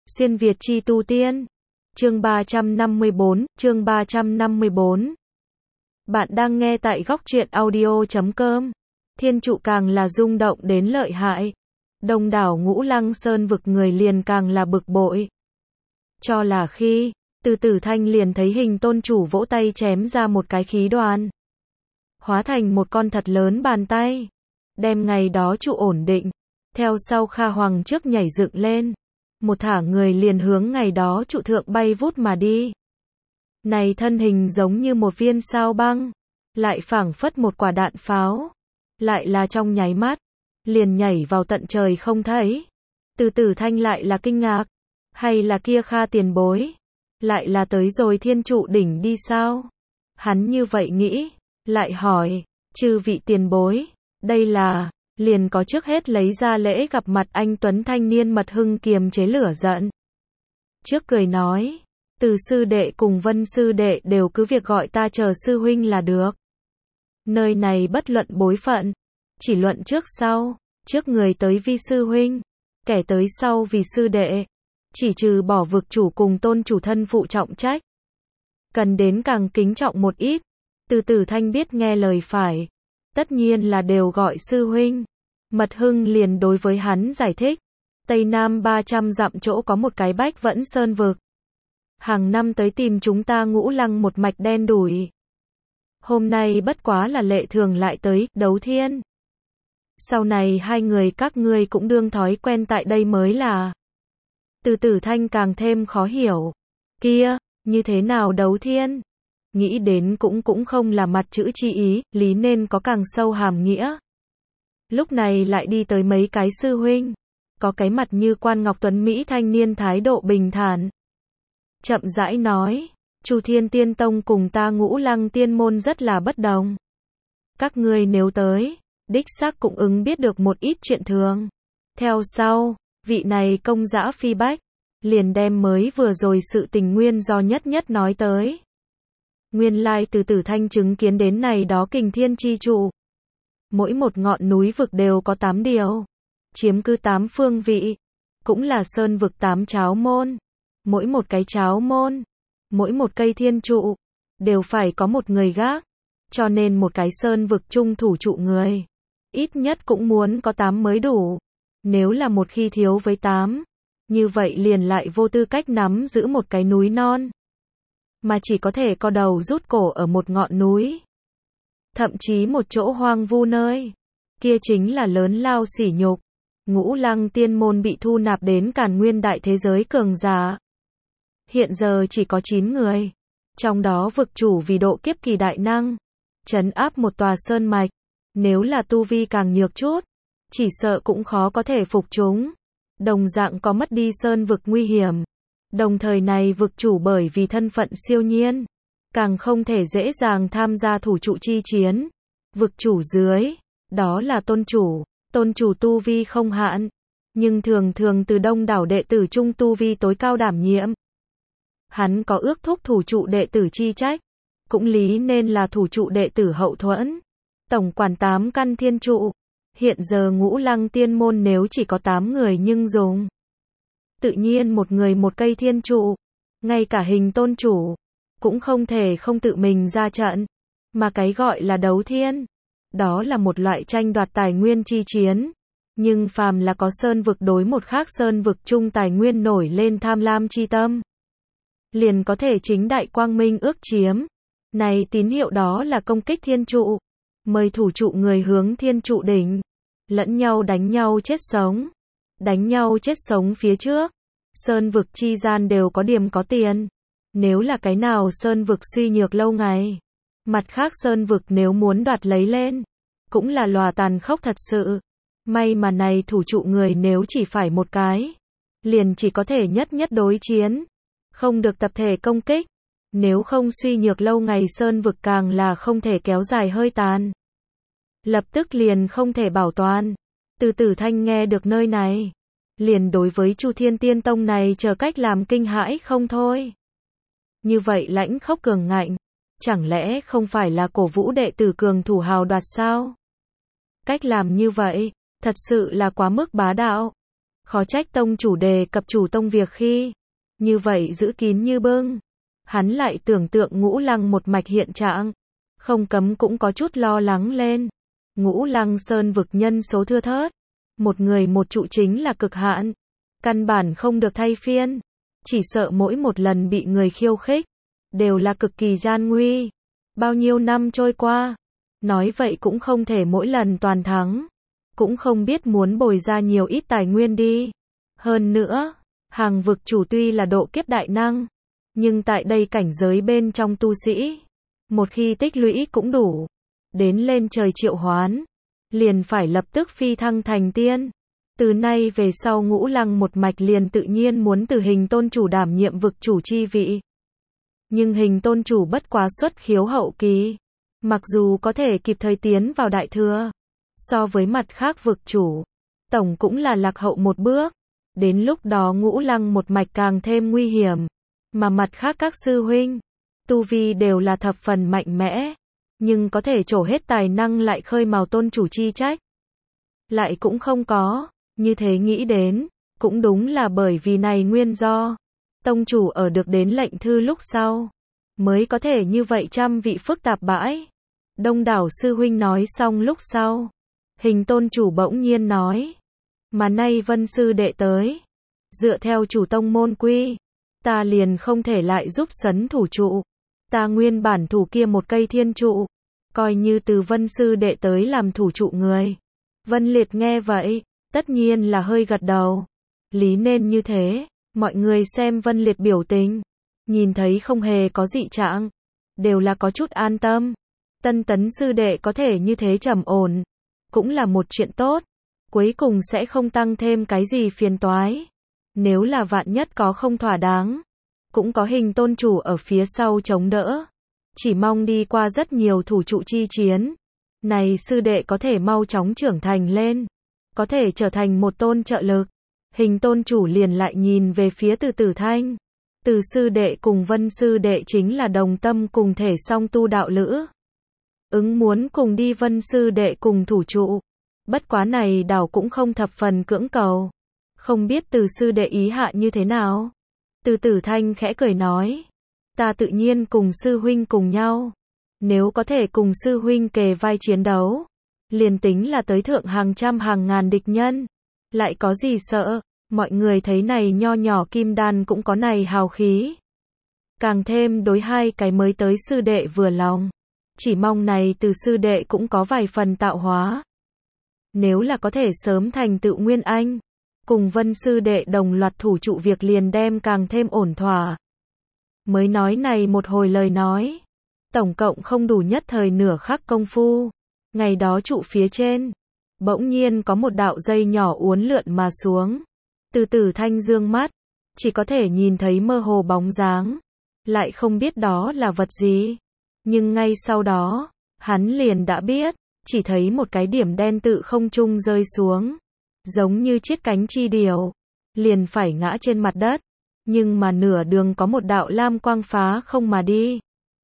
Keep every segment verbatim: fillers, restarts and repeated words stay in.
Xuyên Việt chi tu tiên. Chương ba trăm năm mươi bốn, chương ba trăm năm mươi bốn. Bạn đang nghe tại góc truyện audio chấm com. Thiên trụ càng là rung động đến lợi hại. Đông đảo Ngũ Lăng Sơn vực người liền càng là bực bội. Cho là khi, Từ Tử Thanh liền thấy hình tôn chủ vỗ tay chém ra một cái khí đoàn. Hóa thành một con thật lớn bàn tay. Đem ngày đó trụ ổn định. Theo sau Kha Hoàng trước nhảy dựng lên. Một thả người liền hướng ngày đó trụ thượng bay vút mà đi. Này thân hình giống như một viên sao băng. Lại phảng phất một quả đạn pháo. Lại là trong nháy mắt. Liền nhảy vào tận trời không thấy. Từ Tử Thanh lại là kinh ngạc. Hay là kia Kha tiền bối. Lại là tới rồi thiên trụ đỉnh đi sao? Hắn như vậy nghĩ. Lại hỏi. Chư vị tiền bối. Đây là. Liền có trước hết lấy ra lễ gặp mặt anh tuấn thanh niên Mật Hưng kiềm chế lửa giận. Trước cười nói. Từ sư đệ cùng Vân sư đệ đều cứ việc gọi ta chờ sư huynh là được. Nơi này bất luận bối phận. Chỉ luận trước sau. Trước người tới vi sư huynh. Kẻ tới sau vì sư đệ. Chỉ trừ bỏ vực chủ cùng tôn chủ thân phụ trọng trách. Cần đến càng kính trọng một ít. Từ Tử Thanh biết nghe lời phải. Tất nhiên là đều gọi sư huynh. Mật Hưng liền đối với hắn giải thích. Tây Nam ba trăm dặm chỗ có một cái Bách Vẫn Sơn vực. Hàng năm tới tìm chúng ta Ngũ Lăng một mạch đen đủi. Hôm nay bất quá là lệ thường lại tới, đấu thiên. Sau này hai người các ngươi cũng đương thói quen tại đây mới là. Từ Tử Thanh càng thêm khó hiểu. Kia, như thế nào đấu thiên? Nghĩ đến cũng cũng không là mặt chữ chi ý, lý nên có càng sâu hàm nghĩa. Lúc này lại đi tới mấy cái sư huynh. Có cái mặt như quan ngọc tuấn Mỹ thanh niên thái độ bình thản. Chậm rãi nói. Chu Thiên Tiên Tông cùng ta Ngũ Lăng Tiên Môn rất là bất đồng. Các ngươi nếu tới, đích xác cũng ứng biết được một ít chuyện thường. Theo sau, vị này công dã phi bách. Liền đem mới vừa rồi sự tình nguyên do nhất nhất nói tới. Nguyên lai Từ Tử Thanh chứng kiến đến này đó kình thiên chi trụ. Mỗi một ngọn núi vực đều có tám điều. Chiếm cứ tám phương vị. Cũng là sơn vực tám cháo môn. Mỗi một cái cháo môn. Mỗi một cây thiên trụ. Đều phải có một người gác. Cho nên một cái sơn vực chung thủ trụ người. Ít nhất cũng muốn có tám mới đủ. Nếu là một khi thiếu với tám. Như vậy liền lại vô tư cách nắm giữ một cái núi non. Mà chỉ có thể co đầu rút cổ ở một ngọn núi. Thậm chí một chỗ hoang vu nơi. Kia chính là lớn lao sỉ nhục. Ngũ Lăng Tiên Môn bị thu nạp đến Càn Nguyên đại thế giới cường giả. Hiện giờ chỉ có chín người. Trong đó vực chủ vì độ kiếp kỳ đại năng. Trấn áp một tòa sơn mạch. Nếu là tu vi càng nhược chút. Chỉ sợ cũng khó có thể phục chúng. Đồng dạng có mất đi sơn vực nguy hiểm. Đồng thời này vực chủ bởi vì thân phận siêu nhiên. Càng không thể dễ dàng tham gia thủ trụ chi chiến. Vực chủ dưới. Đó là tôn chủ. Tôn chủ tu vi không hạn. Nhưng thường thường từ đông đảo đệ tử trung tu vi tối cao đảm nhiệm. Hắn có ước thúc thủ trụ đệ tử chi trách. Cũng lý nên là thủ trụ đệ tử hậu thuẫn. Tổng quản tám căn thiên trụ. Hiện giờ Ngũ Lăng Tiên Môn nếu chỉ có tám người nhưng dùng. Tự nhiên một người một cây thiên trụ. Ngay cả hình tôn chủ. Cũng không thể không tự mình ra trận. Mà cái gọi là đấu thiên. Đó là một loại tranh đoạt tài nguyên chi chiến. Nhưng phàm là có sơn vực đối một khác sơn vực chung tài nguyên nổi lên tham lam chi tâm. Liền có thể chính đại quang minh ước chiếm. Này tín hiệu đó là công kích thiên trụ. Mời thủ trụ người hướng thiên trụ đỉnh. Lẫn nhau đánh nhau chết sống. Đánh nhau chết sống phía trước. Sơn vực chi gian đều có điểm có tiền. Nếu là cái nào sơn vực suy nhược lâu ngày. Mặt khác sơn vực nếu muốn đoạt lấy lên. Cũng là lòa tàn khốc thật sự. May mà này thủ trụ người nếu chỉ phải một cái. Liền chỉ có thể nhất nhất đối chiến. Không được tập thể công kích. Nếu không suy nhược lâu ngày sơn vực càng là không thể kéo dài hơi tàn. Lập tức liền không thể bảo toàn. Từ Tử Thanh nghe được nơi này. Liền đối với Chu Thiên Tiên Tông này chờ cách làm kinh hãi không thôi. Như vậy lãnh khốc cường ngạnh. Chẳng lẽ không phải là cổ vũ đệ tử cường thủ hào đoạt sao? Cách làm như vậy. Thật sự là quá mức bá đạo. Khó trách tông chủ đề cập chủ tông việc khi như vậy giữ kín như bưng. Hắn lại tưởng tượng Ngũ Lăng một mạch hiện trạng, không cấm cũng có chút lo lắng lên. Ngũ Lăng Sơn vực nhân số thưa thớt, một người một trụ chính là cực hạn, căn bản không được thay phiên, chỉ sợ mỗi một lần bị người khiêu khích, đều là cực kỳ gian nguy. Bao nhiêu năm trôi qua, nói vậy cũng không thể mỗi lần toàn thắng, cũng không biết muốn bồi ra nhiều ít tài nguyên đi. Hơn nữa, hàng vực chủ tuy là độ kiếp đại năng, nhưng tại đây cảnh giới bên trong tu sĩ, một khi tích lũy cũng đủ, đến lên trời triệu hoán, liền phải lập tức phi thăng thành tiên. Từ nay về sau Ngũ Lăng một mạch liền tự nhiên muốn từ Hình tôn chủ đảm nhiệm vực chủ chi vị. Nhưng Hình tôn chủ bất quá xuất khiếu hậu kỳ, mặc dù có thể kịp thời tiến vào đại thừa, so với mặt khác vực chủ, tổng cũng là lạc hậu một bước. Đến lúc đó Ngũ Lăng một mạch càng thêm nguy hiểm, mà mặt khác các sư huynh, tu vi đều là thập phần mạnh mẽ, nhưng có thể trổ hết tài năng lại khơi mào tôn chủ chi trách. Lại cũng không có, như thế nghĩ đến, cũng đúng là bởi vì này nguyên do. Tông chủ ở được đến lệnh thư lúc sau, mới có thể như vậy trăm vị phức tạp bãi. Đông đảo sư huynh nói xong lúc sau, Hình tôn chủ bỗng nhiên nói, mà nay Vân sư đệ tới, dựa theo chủ tông môn quy, ta liền không thể lại giúp sấn thủ trụ. Ta nguyên bản thủ kia một cây thiên trụ, coi như từ Vân sư đệ tới làm thủ trụ người. Vân Liệt nghe vậy, tất nhiên là hơi gật đầu. Lý nên như thế, mọi người xem Vân Liệt biểu tình, nhìn thấy không hề có dị trạng, đều là có chút an tâm. Tân tấn sư đệ có thể như thế trầm ổn, cũng là một chuyện tốt, cuối cùng sẽ không tăng thêm cái gì phiền toái. Nếu là vạn nhất có không thỏa đáng, cũng có Hình tôn chủ ở phía sau chống đỡ. Chỉ mong đi qua rất nhiều thủ trụ chi chiến, này sư đệ có thể mau chóng trưởng thành lên, có thể trở thành một tôn trợ lực. Hình tôn chủ liền lại nhìn về phía Từ Tử Thanh. Từ sư đệ cùng Vân sư đệ chính là đồng tâm cùng thể song tu đạo lữ. Ứng muốn cùng đi Vân sư đệ cùng thủ trụ. Bất quá này đảo cũng không thập phần cưỡng cầu. Không biết Từ sư đệ ý hạ như thế nào? Từ Tử Thanh khẽ cười nói, ta tự nhiên cùng sư huynh cùng nhau. Nếu có thể cùng sư huynh kề vai chiến đấu, liền tính là tới thượng hàng trăm hàng ngàn địch nhân, lại có gì sợ. Mọi người thấy này nho nhỏ kim đan cũng có này hào khí. Càng thêm đối hai cái mới tới sư đệ vừa lòng. Chỉ mong này từ sư đệ cũng có vài phần tạo hóa. Nếu là có thể sớm thành tựu nguyên anh, cùng Vân sư đệ đồng loạt thủ trụ việc liền đem càng thêm ổn thỏa. Mới nói này một hồi lời nói, tổng cộng không đủ nhất thời nửa khắc công phu. Ngày đó trụ phía trên, bỗng nhiên có một đạo dây nhỏ uốn lượn mà xuống. Từ Tử Thanh dương mắt, chỉ có thể nhìn thấy mơ hồ bóng dáng, lại không biết đó là vật gì. Nhưng ngay sau đó, hắn liền đã biết, chỉ thấy một cái điểm đen tự không trung rơi xuống, giống như chiếc cánh chi điểu, liền phải ngã trên mặt đất, nhưng mà nửa đường có một đạo lam quang phá không mà đi,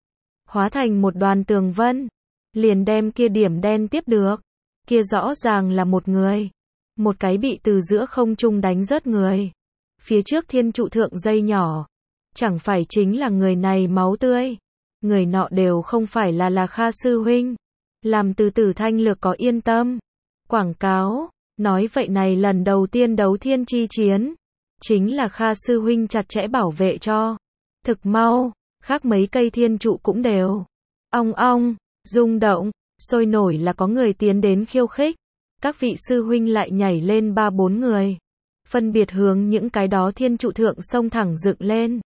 hóa thành một đoàn tường vân, liền đem kia điểm đen tiếp được. Kia rõ ràng là một người, một cái bị từ giữa không trung đánh rớt người. Phía trước thiên trụ thượng dây nhỏ, chẳng phải chính là người này máu tươi. Người nọ đều không phải là là Kha sư huynh, làm Từ Tử Thanh lược có yên tâm. Quảng cáo, nói vậy này lần đầu tiên đấu thiên chi chiến, chính là Kha sư huynh chặt chẽ bảo vệ cho. Thực mau, khác mấy cây thiên trụ cũng đều ong ong, rung động, sôi nổi là có người tiến đến khiêu khích. Các vị sư huynh lại nhảy lên ba bốn người, phân biệt hướng những cái đó thiên trụ thượng sông thẳng dựng lên.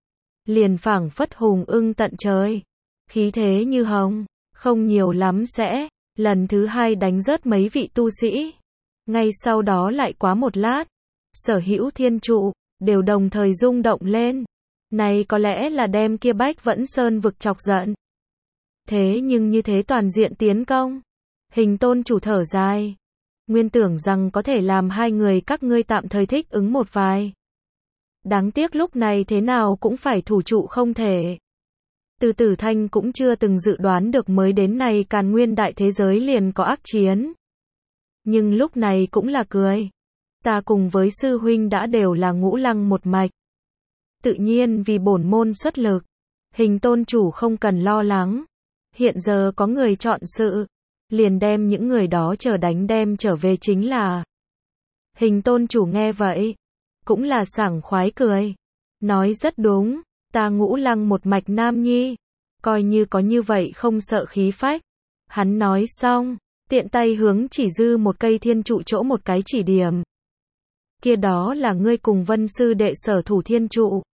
Liền phảng phất hùng ưng tận trời, khí thế như hồng, không nhiều lắm sẽ, lần thứ hai đánh rớt mấy vị tu sĩ. Ngay sau đó lại quá một lát, sở hữu thiên trụ, đều đồng thời rung động lên. Này có lẽ là đem kia Bách Vẫn Sơn vực chọc giận. Thế nhưng như thế toàn diện tiến công, Hình tôn chủ thở dài. Nguyên tưởng rằng có thể làm hai người các ngươi tạm thời thích ứng một vài. Đáng tiếc lúc này thế nào cũng phải thủ trụ không thể. Từ Tử Thanh cũng chưa từng dự đoán được mới đến này Càn Nguyên đại thế giới liền có ác chiến. Nhưng lúc này cũng là cười. Ta cùng với sư huynh đã đều là ngũ lăng một mạch. Tự nhiên vì bổn môn xuất lực, Hình tôn chủ không cần lo lắng. Hiện giờ có người chọn sự, liền đem những người đó chờ đánh đem trở về chính là. Hình tôn chủ nghe vậy, cũng là sảng khoái cười. Nói rất đúng, ta ngũ lăng một mạch nam nhi, coi như có như vậy không sợ khí phách. Hắn nói xong, tiện tay hướng chỉ dư một cây thiên trụ chỗ một cái chỉ điểm. Kia đó là ngươi cùng Vân sư đệ sở thủ thiên trụ.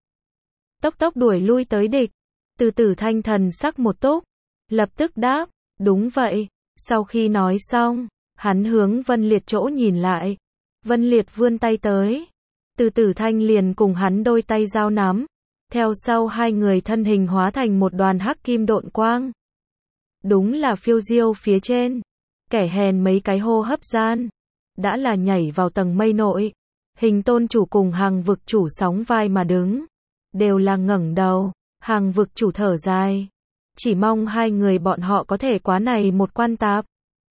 Tốc tốc đuổi lui tới địch. Từ Tử Thanh thần sắc một túc, lập tức đáp, đúng vậy. Sau khi nói xong, hắn hướng Vân Liệt chỗ nhìn lại. Vân Liệt vươn tay tới. Từ Tử Thanh liền cùng hắn đôi tay giao nắm. Theo sau hai người thân hình hóa thành một đoàn hắc kim độn quang. Đúng là phiêu diêu phía trên. Kẻ hèn mấy cái hô hấp gian. Đã là nhảy vào tầng mây nội. Hình tôn chủ cùng Hàng vực chủ sóng vai mà đứng. Đều là ngẩng đầu. Hàng vực chủ thở dài. Chỉ mong hai người bọn họ có thể quá này một quan tạp.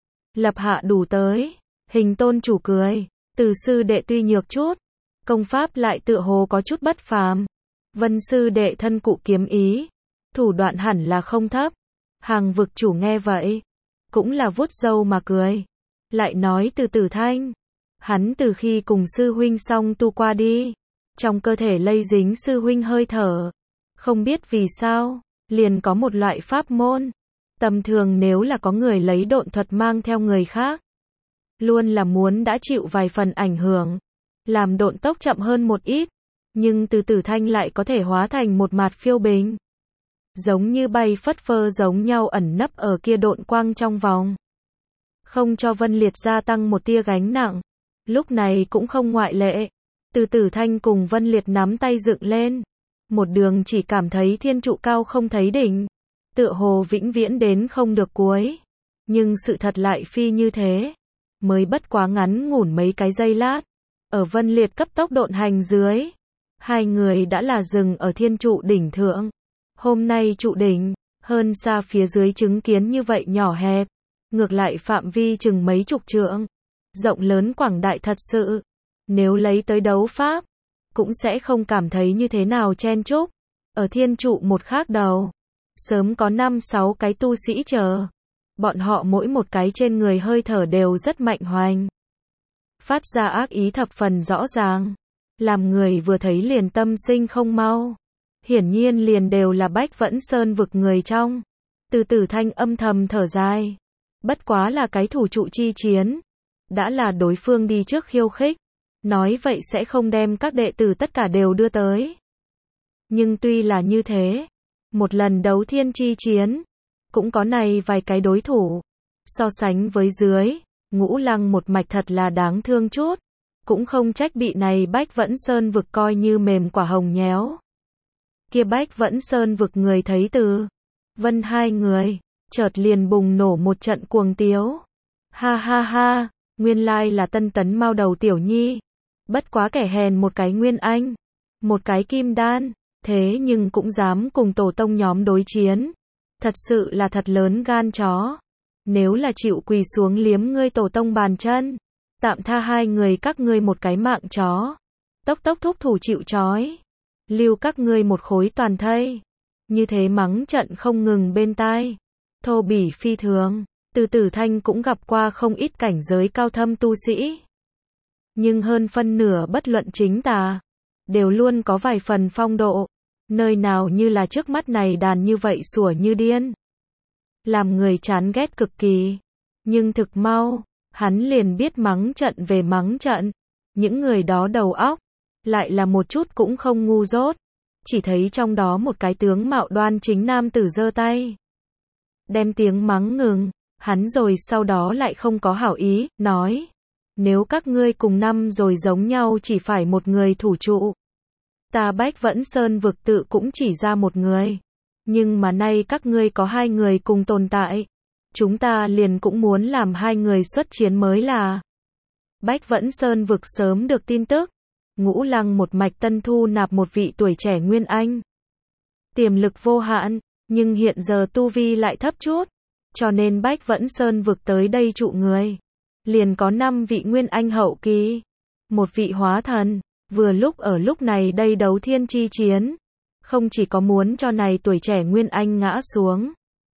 Lập hạ đủ tới. Hình tôn chủ cười. Từ sư đệ tuy nhược chút. Công pháp lại tựa hồ có chút bất phàm. Vân sư đệ thân cụ kiếm ý. Thủ đoạn hẳn là không thấp. Hàng vực chủ nghe vậy. Cũng là vuốt râu mà cười. Lại nói từ Tử Thanh. Hắn từ khi cùng sư huynh xong tu qua đi. Trong cơ thể lây dính sư huynh hơi thở. Không biết vì sao, liền có một loại pháp môn. Tầm thường nếu là có người lấy độn thuật mang theo người khác. Luôn là muốn đã chịu vài phần ảnh hưởng. Làm độn tốc chậm hơn một ít. Nhưng từ Tử Thanh lại có thể hóa thành một mạt phiêu bình. Giống như bay phất phơ giống nhau ẩn nấp ở kia độn quang trong vòng. Không cho Vân Liệt gia tăng một tia gánh nặng. Lúc này cũng không ngoại lệ. Từ Tử Thanh cùng Vân Liệt nắm tay dựng lên. Một đường chỉ cảm thấy thiên trụ cao không thấy đỉnh. Tựa hồ vĩnh viễn đến không được cuối. Nhưng sự thật lại phi như thế. Mới bất quá ngắn ngủn mấy cái giây lát. Ở Vân Liệt cấp tốc độn hành dưới. Hai người đã là dừng ở thiên trụ đỉnh thượng. Hôm nay trụ đỉnh, hơn xa phía dưới chứng kiến như vậy nhỏ hẹp. Ngược lại phạm vi chừng mấy chục trượng. Rộng lớn quảng đại thật sự. Nếu lấy tới đấu pháp, cũng sẽ không cảm thấy như thế nào chen chúc. Ở thiên trụ một khác đầu, sớm có năm sáu cái tu sĩ chờ. Bọn họ mỗi một cái trên người hơi thở đều rất mạnh hoành. Phát ra ác ý thập phần rõ ràng. Làm người vừa thấy liền tâm sinh không mau. Hiển nhiên liền đều là Bách Vẫn Sơn vực người trong. Từ Tử Thanh âm thầm thở dài. Bất quá là cái thủ trụ chi chiến. Đã là đối phương đi trước khiêu khích. Nói vậy sẽ không đem các đệ tử tất cả đều đưa tới. Nhưng tuy là như thế, một lần đấu thiên chi chiến, cũng có này vài cái đối thủ. So sánh với dưới, ngũ lăng một mạch thật là đáng thương chút. Cũng không trách bị này Bách Vẫn Sơn vực coi như mềm quả hồng nhéo. Kia Bách Vẫn Sơn vực người thấy từ Vân hai người, chợt liền bùng nổ một trận cuồng tiếu. Ha ha ha, nguyên lai là Tân Tấn Mao đầu tiểu nhi. Bất quá kẻ hèn một cái nguyên anh, một cái kim đan, thế nhưng cũng dám cùng tổ tông nhóm đối chiến. Thật sự là thật lớn gan chó. Nếu là chịu quỳ xuống liếm ngươi tổ tông bàn chân, tạm tha hai người các ngươi một cái mạng chó. Tốc tốc thúc thủ chịu trói. Lưu các ngươi một khối toàn thây. Như thế mắng trận không ngừng bên tai. Thô bỉ phi thường. Từ Tử Thanh cũng gặp qua không ít cảnh giới cao thâm tu sĩ. Nhưng hơn phân nửa bất luận chính tà, đều luôn có vài phần phong độ. Nơi nào như là trước mắt này đàn như vậy sủa như điên. Làm người chán ghét cực kỳ. Nhưng thực mau, hắn liền biết mắng trận về mắng trận. Những người đó đầu óc, lại là một chút cũng không ngu dốt. Chỉ thấy trong đó một cái tướng mạo đoan chính nam tử giơ tay. Đem tiếng mắng ngừng, hắn rồi sau đó lại không có hảo ý, nói. Nếu các ngươi cùng năm rồi giống nhau chỉ phải một người thủ trụ. Ta Bách Vẫn Sơn vực tự cũng chỉ ra một người. Nhưng mà nay các ngươi có hai người cùng tồn tại. Chúng ta liền cũng muốn làm hai người xuất chiến mới là. Bách Vẫn Sơn vực sớm được tin tức. Ngũ lăng một mạch tân thu nạp một vị tuổi trẻ nguyên anh. Tiềm lực vô hạn, nhưng hiện giờ tu vi lại thấp chút. Cho nên Bách Vẫn Sơn vực tới đây trụ người. Liền có năm vị nguyên anh hậu kỳ. một vị hóa thần. Vừa lúc ở lúc này đây đấu thiên chi chiến. Không chỉ có muốn cho này tuổi trẻ Nguyên Anh ngã xuống.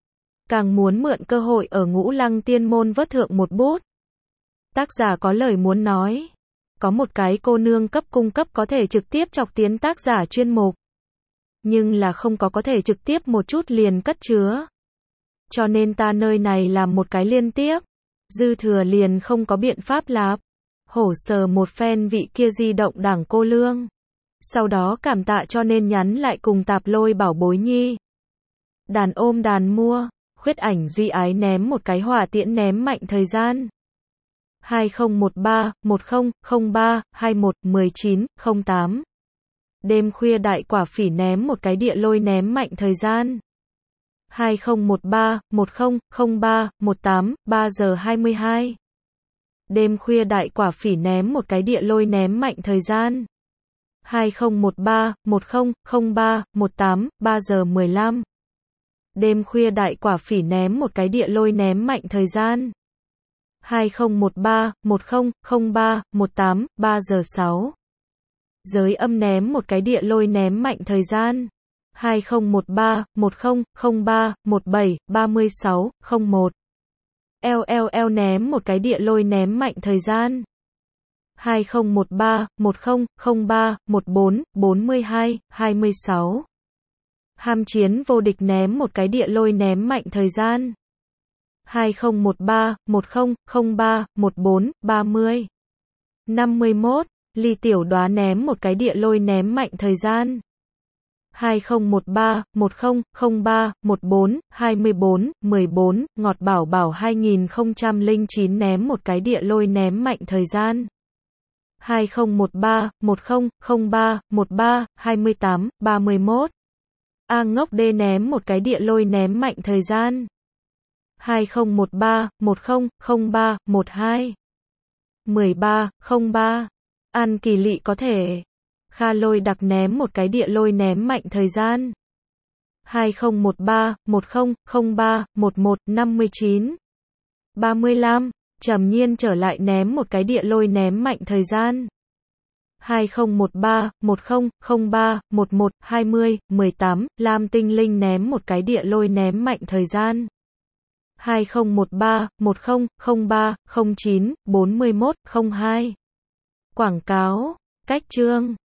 Càng muốn mượn cơ hội ở Ngũ Lăng tiên môn vớt thượng một bút. Tác giả có lời muốn nói. Có một cái cô nương cấp cung cấp có thể trực tiếp chọc tiến tác giả chuyên mục. Nhưng là không có có thể trực tiếp một chút liền cất chứa. Cho nên ta nơi này làm một cái liên tiếp. Dư thừa liền không có biện pháp lạp. Hổ sờ một phen vị kia di động đảng cô lương. Sau đó cảm tạ cho nên nhắn lại cùng tạp lôi bảo bối nhi. Đàn ôm đàn mua. Khuyết ảnh duy ái ném một cái hỏa tiễn ném mạnh thời gian. hai không một ba, một không, không ba, hai một, mười chín, không tám. Đêm khuya đại quả phỉ ném một cái địa lôi ném mạnh thời gian. hai không một ba, một không, không ba, một tám, ba giờ hai mươi hai. Đêm khuya đại quả phỉ ném một cái địa lôi ném mạnh thời gian. hai không một ba, một không, không ba, một tám, ba giờ mười lăm. Đêm khuya đại quả phỉ ném một cái địa lôi ném mạnh thời gian. hai không một ba, một không, không ba, một tám, ba giờ sáu. Giới âm ném một cái địa lôi ném mạnh thời gian. hai không một ba, một không, không ba, một bảy, ba mươi sáu, không một. lờ lờ lờ ném một cái địa lôi ném mạnh thời gian. hai không một ba, một không, không ba, một bốn, bốn mươi hai, hai mươi sáu. Ham chiến vô địch ném một cái địa lôi ném mạnh thời gian. hai không một ba, một không, không ba, một bốn, ba mươi. năm mươi mốt. Ly tiểu đoá ném một cái địa lôi ném mạnh thời gian. hai không một ba, một không, không ba, một bốn, hai mươi bốn, mười bốn. Ngọt bảo bảo hai không không chín ném một cái địa lôi ném mạnh thời gian. hai không một ba, một không, không ba, một ba, hai mươi tám, ba mươi mốt. A ngốc đê ném một cái địa lôi ném mạnh thời gian. hai không một ba, một không, không ba, một hai. mười ba, không ba. An kỳ lị có thể. Kha lôi đặc ném một cái địa lôi ném mạnh thời gian. hai không một ba, một không, không ba, một một, năm mươi chín. ba mươi lăm. Trầm nhiên trở lại ném một cái địa lôi ném mạnh thời gian. hai không một ba, một không, không ba, một một, hai mươi, mười tám. Lam tinh linh ném một cái địa lôi ném mạnh thời gian. hai không một ba, một không, không ba, không chín, bốn mươi mốt, không hai. Quảng cáo, cách chương.